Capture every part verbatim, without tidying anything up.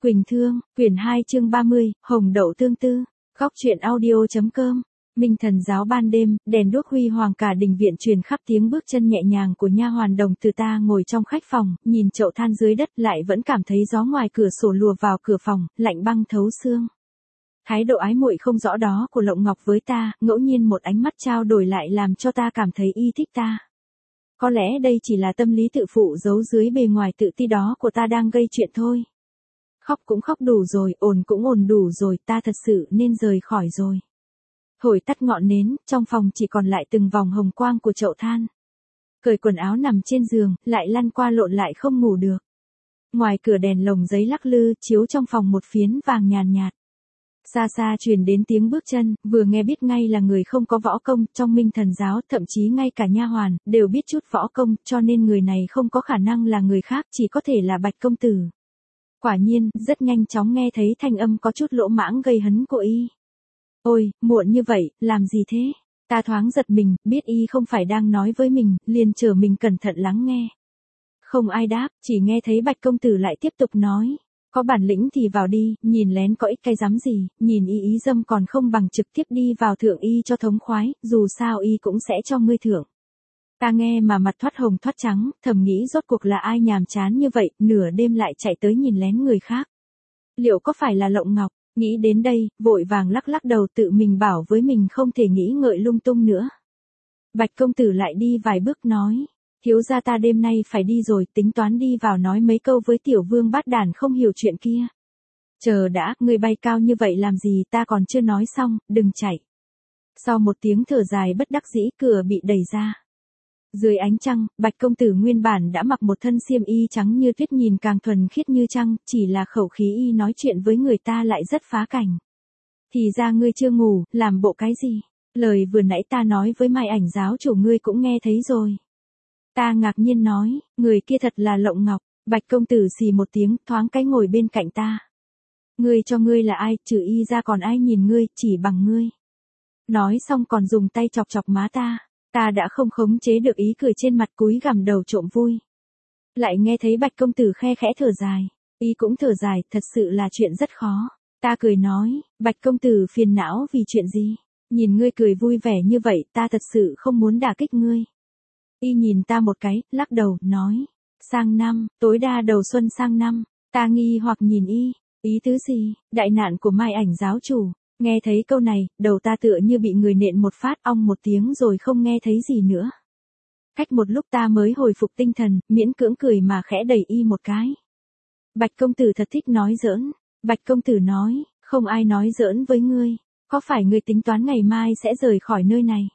Quỳnh Thương, quyển hai chương ba mươi, Hồng Đậu Tương Tư, góc truyện audio.com. Minh Thần giáo ban đêm, đèn đuốc huy hoàng cả đình viện truyền khắp tiếng bước chân nhẹ nhàng của nha hoàn Đồng Từ. Ta ngồi trong khách phòng, nhìn chậu than dưới đất lại vẫn cảm thấy gió ngoài cửa sổ lùa vào cửa phòng, lạnh băng thấu xương. Thái độ ái muội không rõ đó của Lộng Ngọc với ta, ngẫu nhiên một ánh mắt trao đổi lại làm cho ta cảm thấy y thích ta. Có lẽ đây chỉ là tâm lý tự phụ giấu dưới bề ngoài tự ti đó của ta đang gây chuyện thôi. Khóc cũng khóc đủ rồi, ồn cũng ồn đủ rồi, ta thật sự nên rời khỏi rồi. Thổi tắt ngọn nến, trong phòng chỉ còn lại từng vòng hồng quang của chậu than. Cởi quần áo nằm trên giường, lại lăn qua lộn lại không ngủ được. Ngoài cửa đèn lồng giấy lắc lư, chiếu trong phòng một phiến vàng nhàn nhạt. Xa xa truyền đến tiếng bước chân, vừa nghe biết ngay là người không có võ công, trong Minh Thần giáo, thậm chí ngay cả nha hoàn, đều biết chút võ công, cho nên người này không có khả năng là người khác, chỉ có thể là Bạch công tử. Quả nhiên, rất nhanh chóng nghe thấy thanh âm có chút lỗ mãng gây hấn của y. Ôi, muộn như vậy, làm gì thế? Ta thoáng giật mình, biết y không phải đang nói với mình, liền trở mình cẩn thận lắng nghe. Không ai đáp, chỉ nghe thấy Bạch công tử lại tiếp tục nói. Có bản lĩnh thì vào đi, nhìn lén có ích cái dám gì, nhìn y ý dâm còn không bằng trực tiếp đi vào thượng y cho thống khoái, dù sao y cũng sẽ cho ngươi thưởng. Ta nghe mà mặt thoát hồng thoát trắng, thầm nghĩ rốt cuộc là ai nhàm chán như vậy, nửa đêm lại chạy tới nhìn lén người khác. Liệu có phải là Lộng Ngọc? Nghĩ đến đây, vội vàng lắc lắc đầu tự mình bảo với mình không thể nghĩ ngợi lung tung nữa. Bạch công tử lại đi vài bước nói. Thiếu gia ta đêm nay phải đi rồi, tính toán đi vào nói mấy câu với tiểu vương bát đản không hiểu chuyện kia. Chờ đã, người bay cao như vậy làm gì, ta còn chưa nói xong, đừng chạy. Sau một tiếng thở dài bất đắc dĩ, cửa bị đẩy ra. Dưới ánh trăng, Bạch công tử nguyên bản đã mặc một thân xiêm y trắng như tuyết nhìn càng thuần khiết như trăng, chỉ là khẩu khí y nói chuyện với người ta lại rất phá cảnh. Thì ra ngươi chưa ngủ, làm bộ cái gì? Lời vừa nãy ta nói với Mai Ảnh giáo chủ ngươi cũng nghe thấy rồi. Ta ngạc nhiên nói, người kia thật là Lộng Ngọc. Bạch công tử xì một tiếng, thoáng cái ngồi bên cạnh ta. Ngươi cho ngươi là ai, trừ y ra còn ai nhìn ngươi, chỉ bằng ngươi. Nói xong còn dùng tay chọc chọc má ta. Ta đã không khống chế được ý cười trên mặt, cúi gằm đầu trộm vui. Lại nghe thấy Bạch công tử khe khẽ thở dài. Y cũng thở dài, thật sự là chuyện rất khó. Ta cười nói, Bạch công tử phiền não vì chuyện gì? Nhìn ngươi cười vui vẻ như vậy, ta thật sự không muốn đả kích ngươi. Y nhìn ta một cái, lắc đầu, nói. Sang năm, tối đa đầu xuân sang năm. Ta nghi hoặc nhìn y. Ý tứ gì? Đại nạn của Mai Ảnh giáo chủ. Nghe thấy câu này, đầu ta tựa như bị người nện một phát ong một tiếng rồi không nghe thấy gì nữa. Cách một lúc ta mới hồi phục tinh thần, miễn cưỡng cười mà khẽ đẩy y một cái. Bạch công tử thật thích nói giỡn. Bạch công tử nói, không ai nói giỡn với ngươi. Có phải ngươi tính toán ngày mai sẽ rời khỏi nơi này?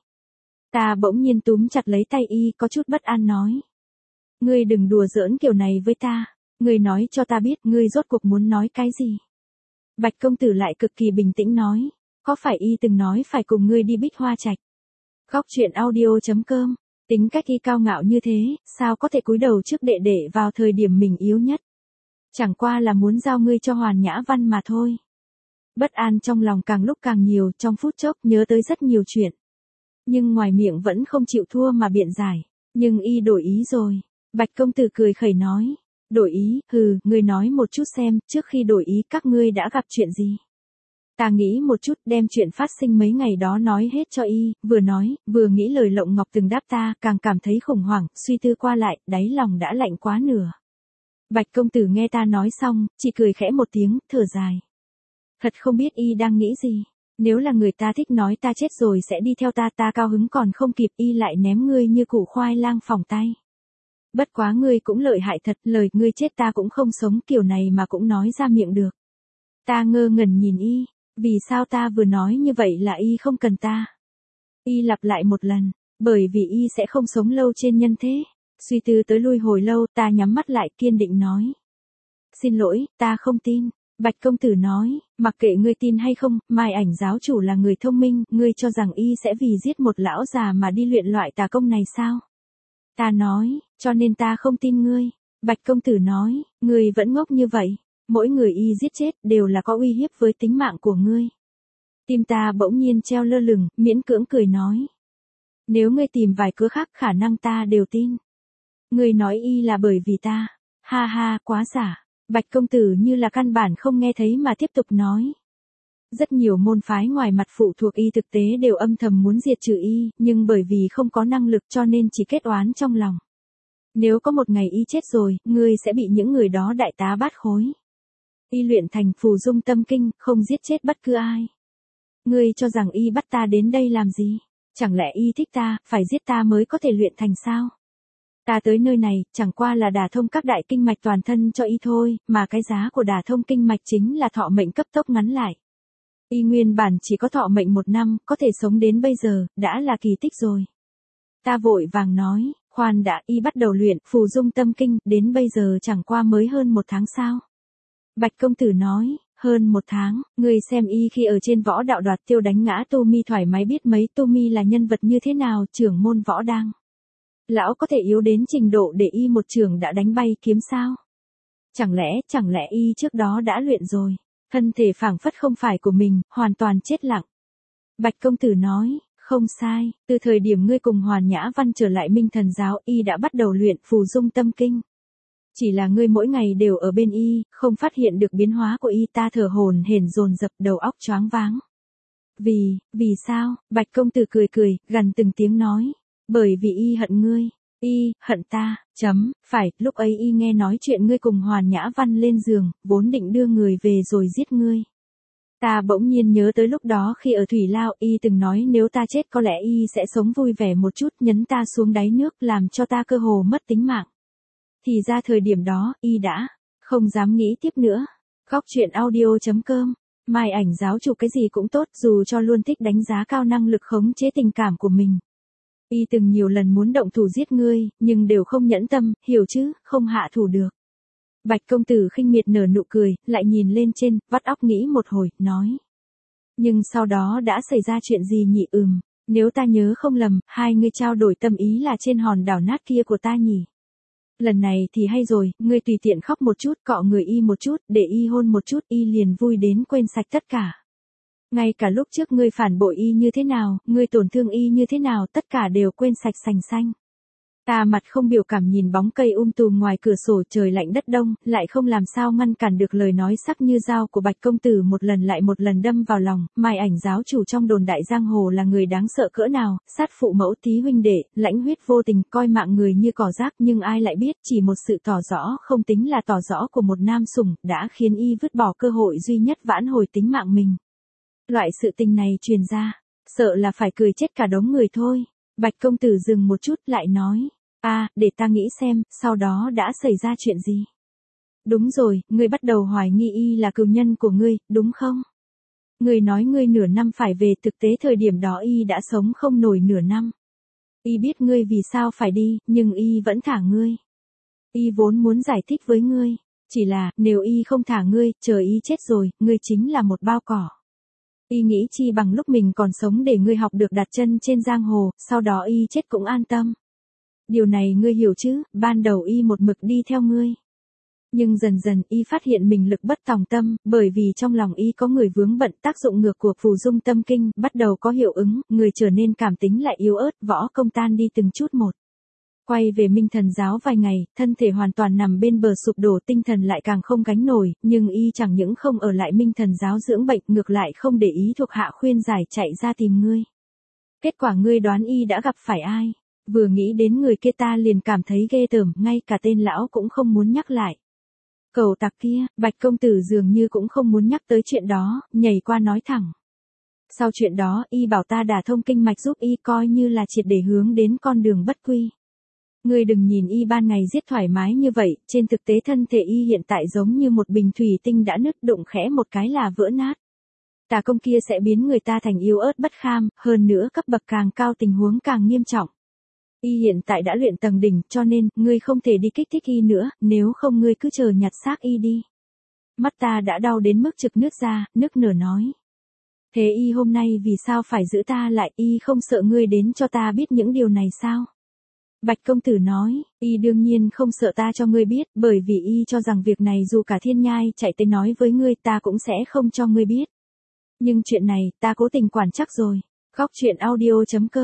Ta bỗng nhiên túm chặt lấy tay y, có chút bất an nói. Ngươi đừng đùa giỡn kiểu này với ta. Ngươi nói cho ta biết ngươi rốt cuộc muốn nói cái gì. Bạch công tử lại cực kỳ bình tĩnh nói. Có phải y từng nói phải cùng ngươi đi Bích Hoa Trạch? Góc truyện audio.com. Tính cách y cao ngạo như thế, sao có thể cúi đầu trước đệ đệ vào thời điểm mình yếu nhất? Chẳng qua là muốn giao ngươi cho Hoàn Nhã Văn mà thôi. Bất an trong lòng càng lúc càng nhiều, trong phút chốc nhớ tới rất nhiều chuyện. Nhưng ngoài miệng vẫn không chịu thua mà biện giải. Nhưng y đổi ý rồi. Bạch công tử cười khẩy nói. Đổi ý, hừ, ngươi nói một chút xem, trước khi đổi ý các ngươi đã gặp chuyện gì. Ta nghĩ một chút, đem chuyện phát sinh mấy ngày đó nói hết cho y, vừa nói, vừa nghĩ lời Lộng Ngọc từng đáp ta, càng cảm thấy khủng hoảng, suy tư qua lại, đáy lòng đã lạnh quá nửa. Bạch công tử nghe ta nói xong, chỉ cười khẽ một tiếng, thở dài. Thật không biết y đang nghĩ gì. Nếu là người ta thích nói ta chết rồi sẽ đi theo ta, ta cao hứng còn không kịp, y lại ném ngươi như củ khoai lang phỏng tay. Bất quá ngươi cũng lợi hại thật, lời ngươi chết ta cũng không sống, kiểu này mà cũng nói ra miệng được. Ta ngơ ngẩn nhìn y, vì sao ta vừa nói như vậy là y không cần ta. Y lặp lại một lần, bởi vì y sẽ không sống lâu trên nhân thế. Suy tư tới lui hồi lâu, ta nhắm mắt lại kiên định nói. Xin lỗi, ta không tin. Bạch công tử nói, mặc kệ ngươi tin hay không, Mai Ảnh giáo chủ là người thông minh, ngươi cho rằng y sẽ vì giết một lão già mà đi luyện loại tà công này sao? Ta nói, cho nên ta không tin ngươi. Bạch công tử nói, ngươi vẫn ngốc như vậy. Mỗi người y giết chết đều là có uy hiếp với tính mạng của ngươi. Tim ta bỗng nhiên treo lơ lửng, miễn cưỡng cười nói. Nếu ngươi tìm vài cớ khác khả năng ta đều tin. Ngươi nói y là bởi vì ta. Ha ha, quá giả. Bạch công tử như là căn bản không nghe thấy mà tiếp tục nói. Rất nhiều môn phái ngoài mặt phụ thuộc y thực tế đều âm thầm muốn diệt trừ y, nhưng bởi vì không có năng lực cho nên chỉ kết oán trong lòng. Nếu có một ngày y chết rồi, ngươi sẽ bị những người đó đại tá bát khối. Y luyện thành phù dung tâm kinh, không giết chết bất cứ ai. Ngươi cho rằng y bắt ta đến đây làm gì? Chẳng lẽ y thích ta, phải giết ta mới có thể luyện thành sao? Ta tới nơi này, chẳng qua là đả thông các đại kinh mạch toàn thân cho y thôi, mà cái giá của đả thông kinh mạch chính là thọ mệnh cấp tốc ngắn lại. Y nguyên bản chỉ có thọ mệnh một năm, có thể sống đến bây giờ, đã là kỳ tích rồi. Ta vội vàng nói, khoan đã, y bắt đầu luyện phù dung tâm kinh, đến bây giờ chẳng qua mới hơn một tháng sao? Bạch công tử nói, hơn một tháng, người xem y khi ở trên võ đạo đoạt tiêu đánh ngã Tô Mi thoải mái biết mấy Tô Mi là nhân vật như thế nào, trưởng môn võ đang. Lão có thể yếu đến trình độ để y một trường đã đánh bay kiếm sao? Chẳng lẽ, chẳng lẽ y trước đó đã luyện rồi? Thân thể phảng phất không phải của mình, hoàn toàn chết lặng. Bạch công tử nói, không sai, từ thời điểm ngươi cùng Hoàn Nhã Văn trở lại Minh Thần giáo, y đã bắt đầu luyện phù dung tâm kinh. Chỉ là ngươi mỗi ngày đều ở bên y, không phát hiện được biến hóa của y, ta thở hổn hển dồn dập, đầu óc choáng váng. Vì, vì sao? Bạch công tử cười cười, gằn từng tiếng nói, bởi vì y hận ngươi. Y, hận ta, chấm, phải, lúc ấy y nghe nói chuyện ngươi cùng Hoàn Nhã Văn lên giường, vốn định đưa người về rồi giết ngươi. Ta bỗng nhiên nhớ tới lúc đó khi ở Thủy Lao, y từng nói nếu ta chết có lẽ y sẽ sống vui vẻ một chút, nhấn ta xuống đáy nước làm cho ta cơ hồ mất tính mạng. Thì ra thời điểm đó, y đã, không dám nghĩ tiếp nữa. Góc truyện audio chấm com, Mai Ảnh giáo chủ cái gì cũng tốt dù cho luôn thích đánh giá cao năng lực khống chế tình cảm của mình. Y từng nhiều lần muốn động thủ giết ngươi, nhưng đều không nhẫn tâm, hiểu chứ, không hạ thủ được. Bạch công tử khinh miệt nở nụ cười, lại nhìn lên trên, vắt óc nghĩ một hồi, nói. Nhưng sau đó đã xảy ra chuyện gì nhỉ? Ừm, nếu ta nhớ không lầm, hai ngươi trao đổi tâm ý là trên hòn đảo nát kia của ta nhỉ? Lần này thì hay rồi, ngươi tùy tiện khóc một chút, cọ người y một chút, để y hôn một chút, y liền vui đến quên sạch tất cả. Ngay cả lúc trước ngươi phản bội y như thế nào, ngươi tổn thương y như thế nào, tất cả đều quên sạch sành xanh. Ta mặt không biểu cảm nhìn bóng cây um tùm ngoài cửa sổ, trời lạnh đất đông, lại không làm sao ngăn cản được lời nói sắc như dao của Bạch công tử một lần lại một lần đâm vào lòng. Mai Ảnh giáo chủ trong đồn đại giang hồ là người đáng sợ cỡ nào, sát phụ mẫu tí huynh đệ, lãnh huyết vô tình, coi mạng người như cỏ rác, nhưng ai lại biết chỉ một sự tỏ rõ không tính là tỏ rõ của một nam sủng đã khiến y vứt bỏ cơ hội duy nhất vãn hồi tính mạng mình. Loại sự tình này truyền ra, sợ là phải cười chết cả đống người thôi. Bạch công tử dừng một chút lại nói. À, để ta nghĩ xem, sau đó đã xảy ra chuyện gì? Đúng rồi, ngươi bắt đầu hoài nghi y là cừu nhân của ngươi, đúng không? Ngươi nói ngươi nửa năm phải về, thực tế thời điểm đó y đã sống không nổi nửa năm. Y biết ngươi vì sao phải đi, nhưng y vẫn thả ngươi. Y vốn muốn giải thích với ngươi, chỉ là, nếu y không thả ngươi, chờ y chết rồi, ngươi chính là một bao cỏ. Y nghĩ chi bằng lúc mình còn sống để ngươi học được đặt chân trên giang hồ, sau đó y chết cũng an tâm. Điều này ngươi hiểu chứ, ban đầu y một mực đi theo ngươi. Nhưng dần dần y phát hiện mình lực bất tòng tâm, bởi vì trong lòng y có người vướng bận, tác dụng ngược của phù dung tâm kinh, bắt đầu có hiệu ứng, người trở nên cảm tính lại yếu ớt, võ công tan đi từng chút một. Quay về Minh Thần giáo vài ngày, thân thể hoàn toàn nằm bên bờ sụp đổ, tinh thần lại càng không gánh nổi, nhưng y chẳng những không ở lại Minh Thần giáo dưỡng bệnh, ngược lại không để ý thuộc hạ khuyên giải chạy ra tìm ngươi. Kết quả ngươi đoán y đã gặp phải ai? Vừa nghĩ đến người kia ta liền cảm thấy ghê tởm, ngay cả tên lão cũng không muốn nhắc lại. Cẩu tặc kia, Bạch công tử dường như cũng không muốn nhắc tới chuyện đó, nhảy qua nói thẳng. Sau chuyện đó, y bảo ta đả thông kinh mạch giúp y, coi như là triệt để hướng đến con đường bất quy. Ngươi đừng nhìn y ban ngày giết thoải mái như vậy, trên thực tế thân thể y hiện tại giống như một bình thủy tinh đã nứt, đụng khẽ một cái là vỡ nát. Tà công kia sẽ biến người ta thành yếu ớt bất kham, hơn nữa cấp bậc càng cao tình huống càng nghiêm trọng. Y hiện tại đã luyện tầng đỉnh, cho nên, ngươi không thể đi kích thích y nữa, nếu không ngươi cứ chờ nhặt xác y đi. Mắt ta đã đau đến mức trực nước ra, nức nở nói. Thế y hôm nay vì sao phải giữ ta lại, y không sợ ngươi đến cho ta biết những điều này sao? Bạch công tử nói, y đương nhiên không sợ ta cho ngươi biết, bởi vì y cho rằng việc này dù cả thiên nhai chạy tới nói với ngươi ta cũng sẽ không cho ngươi biết. Nhưng chuyện này, ta cố tình quản chắc rồi. Góc truyện audio chấm com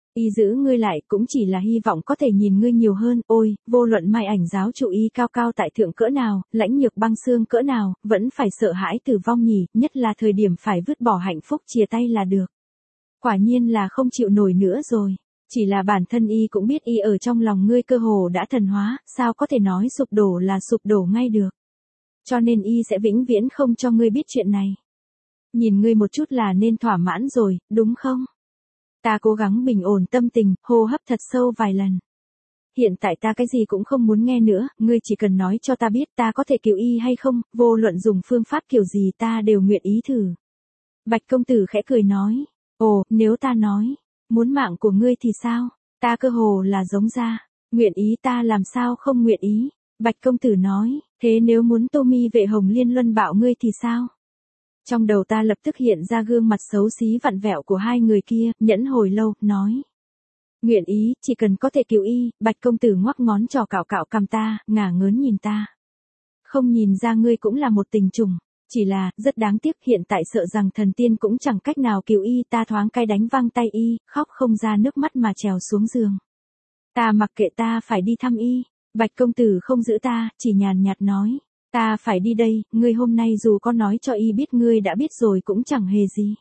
Y giữ ngươi lại cũng chỉ là hy vọng có thể nhìn ngươi nhiều hơn, ôi, vô luận mai ảnh giáo chủ y cao cao tại thượng cỡ nào, lãnh nhược băng xương cỡ nào, vẫn phải sợ hãi tử vong nhỉ, nhất là thời điểm phải vứt bỏ hạnh phúc chia tay là được. Quả nhiên là không chịu nổi nữa rồi. Chỉ là bản thân y cũng biết y ở trong lòng ngươi cơ hồ đã thần hóa, sao có thể nói sụp đổ là sụp đổ ngay được. Cho nên y sẽ vĩnh viễn không cho ngươi biết chuyện này. Nhìn ngươi một chút là nên thỏa mãn rồi, đúng không? Ta cố gắng bình ổn tâm tình, hô hấp thật sâu vài lần. Hiện tại ta cái gì cũng không muốn nghe nữa, ngươi chỉ cần nói cho ta biết ta có thể cứu y hay không, vô luận dùng phương pháp kiểu gì ta đều nguyện ý thử. Bạch công tử khẽ cười nói, ồ, nếu ta nói, muốn mạng của ngươi thì sao, ta cơ hồ là giống ra, nguyện ý ta làm sao không nguyện ý. Bạch công tử nói, thế nếu muốn Tô Mi vệ Hồng Liên Luân bạo ngươi thì sao? Trong đầu ta lập tức hiện ra gương mặt xấu xí vặn vẹo của hai người kia, nhẫn hồi lâu, nói. Nguyện ý, chỉ cần có thể cứu y. Bạch công tử ngoắc ngón trỏ cạo cạo cằm ta, ngả ngớn nhìn ta. Không nhìn ra ngươi cũng là một tình trùng, chỉ là, rất đáng tiếc hiện tại sợ rằng thần tiên cũng chẳng cách nào cứu y. Ta thoáng cay đánh văng tay y, khóc không ra nước mắt mà trèo xuống giường. Ta mặc kệ ta phải đi thăm y. Bạch công tử không giữ ta, chỉ nhàn nhạt nói. Ta phải đi đây, ngươi hôm nay dù có nói cho y biết ngươi đã biết rồi cũng chẳng hề gì.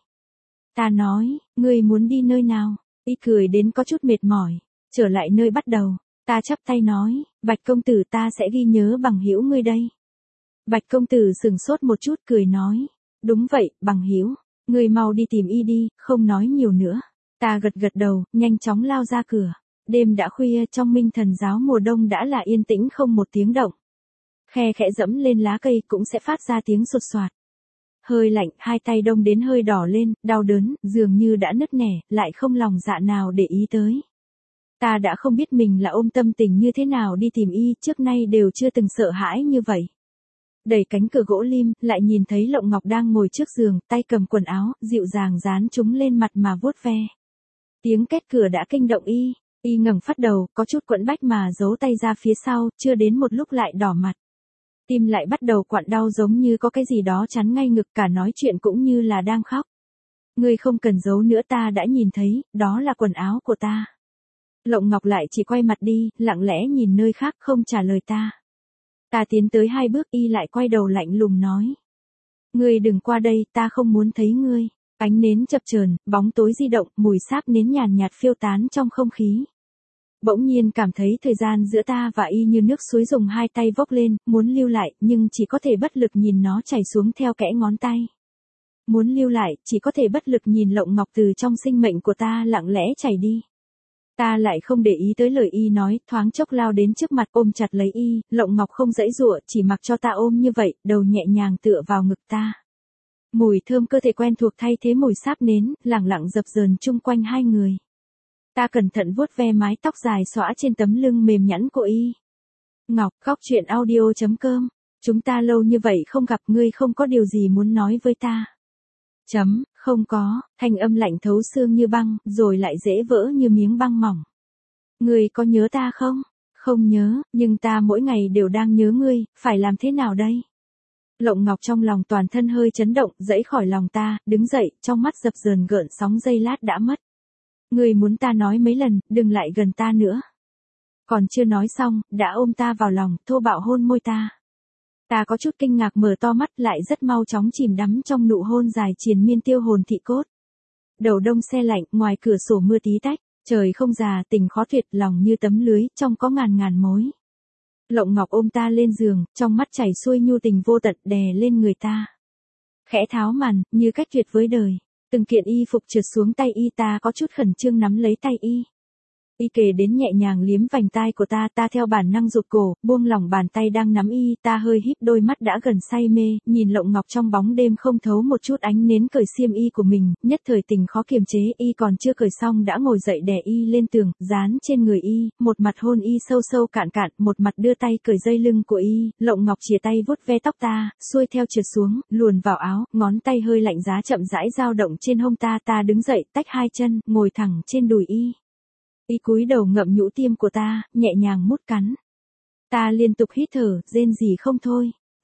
Ta nói, ngươi muốn đi nơi nào? Y cười đến có chút mệt mỏi, trở lại nơi bắt đầu. Ta chắp tay nói, Bạch công tử ta sẽ ghi nhớ bằng hữu ngươi đây. Bạch công tử sừng sốt một chút cười nói, đúng vậy, bằng hữu, ngươi mau đi tìm y đi, không nói nhiều nữa. Ta gật gật đầu, nhanh chóng lao ra cửa. Đêm đã khuya, trong Minh Thần giáo mùa đông đã là yên tĩnh không một tiếng động. Khe khẽ dẫm lên lá cây cũng sẽ phát ra tiếng sột soạt. Hơi lạnh, hai tay đông đến hơi đỏ lên, đau đớn, dường như đã nứt nẻ, lại không lòng dạ nào để ý tới. Ta đã không biết mình là ôm tâm tình như thế nào đi tìm y, trước nay đều chưa từng sợ hãi như vậy. Đẩy cánh cửa gỗ lim, lại nhìn thấy Lộng Ngọc đang ngồi trước giường, tay cầm quần áo, dịu dàng dán chúng lên mặt mà vuốt ve. Tiếng két cửa đã kinh động y, y ngẩng phát đầu, có chút quẫn bách mà giấu tay ra phía sau, chưa đến một lúc lại đỏ mặt. Tim lại bắt đầu quặn đau giống như có cái gì đó chắn ngay ngực, cả nói chuyện cũng như là đang khóc. Ngươi không cần giấu nữa, ta đã nhìn thấy, đó là quần áo của ta. Lộng Ngọc lại chỉ quay mặt đi, lặng lẽ nhìn nơi khác không trả lời ta. Ta tiến tới hai bước, y lại quay đầu lạnh lùng nói. Ngươi đừng qua đây, ta không muốn thấy ngươi. Ánh nến chập chờn, bóng tối di động, mùi sáp nến nhàn nhạt phiêu tán trong không khí. Bỗng nhiên cảm thấy thời gian giữa ta và y như nước suối, dùng hai tay vốc lên, muốn lưu lại, nhưng chỉ có thể bất lực nhìn nó chảy xuống theo kẽ ngón tay. Muốn lưu lại, chỉ có thể bất lực nhìn Lộng Ngọc từ trong sinh mệnh của ta lặng lẽ chảy đi. Ta lại không để ý tới lời y nói, thoáng chốc lao đến trước mặt ôm chặt lấy y, Lộng Ngọc không giãy giụa, chỉ mặc cho ta ôm như vậy, đầu nhẹ nhàng tựa vào ngực ta. Mùi thơm cơ thể quen thuộc thay thế mùi sáp nến, lẳng lặng dập dờn chung quanh hai người. Ta cẩn thận vuốt ve mái tóc dài xõa trên tấm lưng mềm nhẵn của y. Ngọc, Góc Chuyện Audio chấm com. Chúng ta lâu như vậy không gặp, ngươi không có điều gì muốn nói với ta. Chấm, không có, thanh âm lạnh thấu xương như băng, rồi lại dễ vỡ như miếng băng mỏng. Ngươi có nhớ ta không? Không nhớ, nhưng ta mỗi ngày đều đang nhớ ngươi, phải làm thế nào đây? Lộng Ngọc trong lòng toàn thân hơi chấn động, dãy khỏi lòng ta, đứng dậy, trong mắt dập dờn gợn sóng, giây lát đã mất. Ngươi muốn ta nói mấy lần, đừng lại gần ta nữa. Còn chưa nói xong, đã ôm ta vào lòng, thô bạo hôn môi ta. Ta có chút kinh ngạc mở to mắt, lại rất mau chóng chìm đắm trong nụ hôn dài triền miên tiêu hồn thị cốt. Đầu đông se lạnh, ngoài cửa sổ mưa tí tách, trời không già, tình khó tuyệt, lòng như tấm lưới, trong có ngàn ngàn mối. Lộng Ngọc ôm ta lên giường, trong mắt chảy xuôi nhu tình vô tận, đè lên người ta. Khẽ tháo màn, như cách tuyệt với đời. Từng kiện y phục trượt xuống tay y, ta có chút khẩn trương nắm lấy tay y. Y kề đến nhẹ nhàng liếm vành tai của ta, ta theo bản năng rụt cổ, buông lỏng bàn tay đang nắm y, ta hơi híp đôi mắt đã gần say mê, nhìn Lộng Ngọc trong bóng đêm không thấu một chút ánh nến cởi xiêm y của mình, nhất thời tình khó kiềm chế, y còn chưa cởi xong đã ngồi dậy đè y lên tường, dán trên người y, một mặt hôn y sâu sâu cạn cạn, một mặt đưa tay cởi dây lưng của y, Lộng Ngọc chìa tay vuốt ve tóc ta, xuôi theo trượt xuống, luồn vào áo, ngón tay hơi lạnh giá chậm rãi dao động trên hông ta, ta đứng dậy, tách hai chân, ngồi thẳng trên đùi y. Y cúi đầu ngậm nhũ tiêm của ta, nhẹ nhàng mút cắn. Ta liên tục hít thở, rên rỉ không thôi.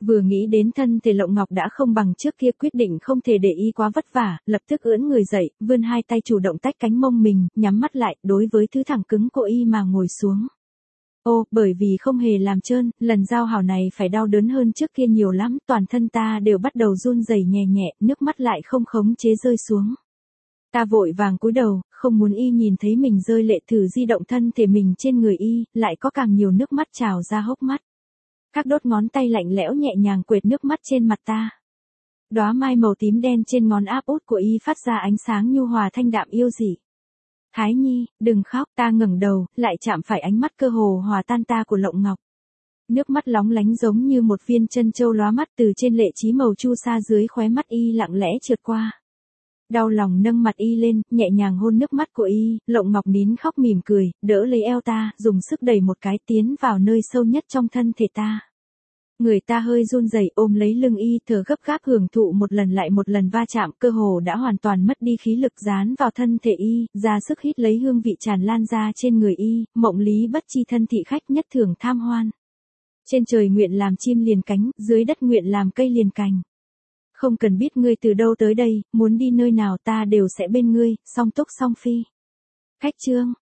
Vừa nghĩ đến thân thể Lộng Ngọc đã không bằng trước kia, quyết định không thể để y quá vất vả, lập tức ưỡn người dậy, vươn hai tay chủ động tách cánh mông mình, nhắm mắt lại, đối với thứ thẳng cứng của y mà ngồi xuống. Ô, bởi vì không hề làm trơn, lần giao hảo này phải đau đớn hơn trước kia nhiều lắm, toàn thân ta đều bắt đầu run rẩy nhẹ nhẹ, nước mắt lại không khống chế rơi xuống. Ta vội vàng cúi đầu, không muốn y nhìn thấy mình rơi lệ, thử di động thân thể mình trên người y, lại có càng nhiều nước mắt trào ra hốc mắt. Các đốt ngón tay lạnh lẽo nhẹ nhàng quệt nước mắt trên mặt ta. Đóa mai màu tím đen trên ngón áp út của y phát ra ánh sáng nhu hòa thanh đạm yêu dị. Thái Nhi, đừng khóc, ta ngẩng đầu, lại chạm phải ánh mắt cơ hồ hòa tan ta của Lộng Ngọc. Nước mắt lóng lánh giống như một viên chân châu lóa mắt từ trên lệ trí màu chu sa dưới khóe mắt y lặng lẽ trượt qua. Đau lòng nâng mặt y lên, nhẹ nhàng hôn nước mắt của y, Lộng Ngọc nín khóc mỉm cười, đỡ lấy eo ta, dùng sức đẩy một cái tiến vào nơi sâu nhất trong thân thể ta. Người ta hơi run rẩy ôm lấy lưng y, thở gấp gáp hưởng thụ một lần lại một lần va chạm, cơ hồ đã hoàn toàn mất đi khí lực dán vào thân thể y, ra sức hít lấy hương vị tràn lan ra trên người y, mộng lý bất chi thân thị khách nhất thường tham hoan. Trên trời nguyện làm chim liền cánh, dưới đất nguyện làm cây liền cành. Không cần biết ngươi từ đâu tới đây, muốn đi nơi nào ta đều sẽ bên ngươi, song túc song phi. Khách chương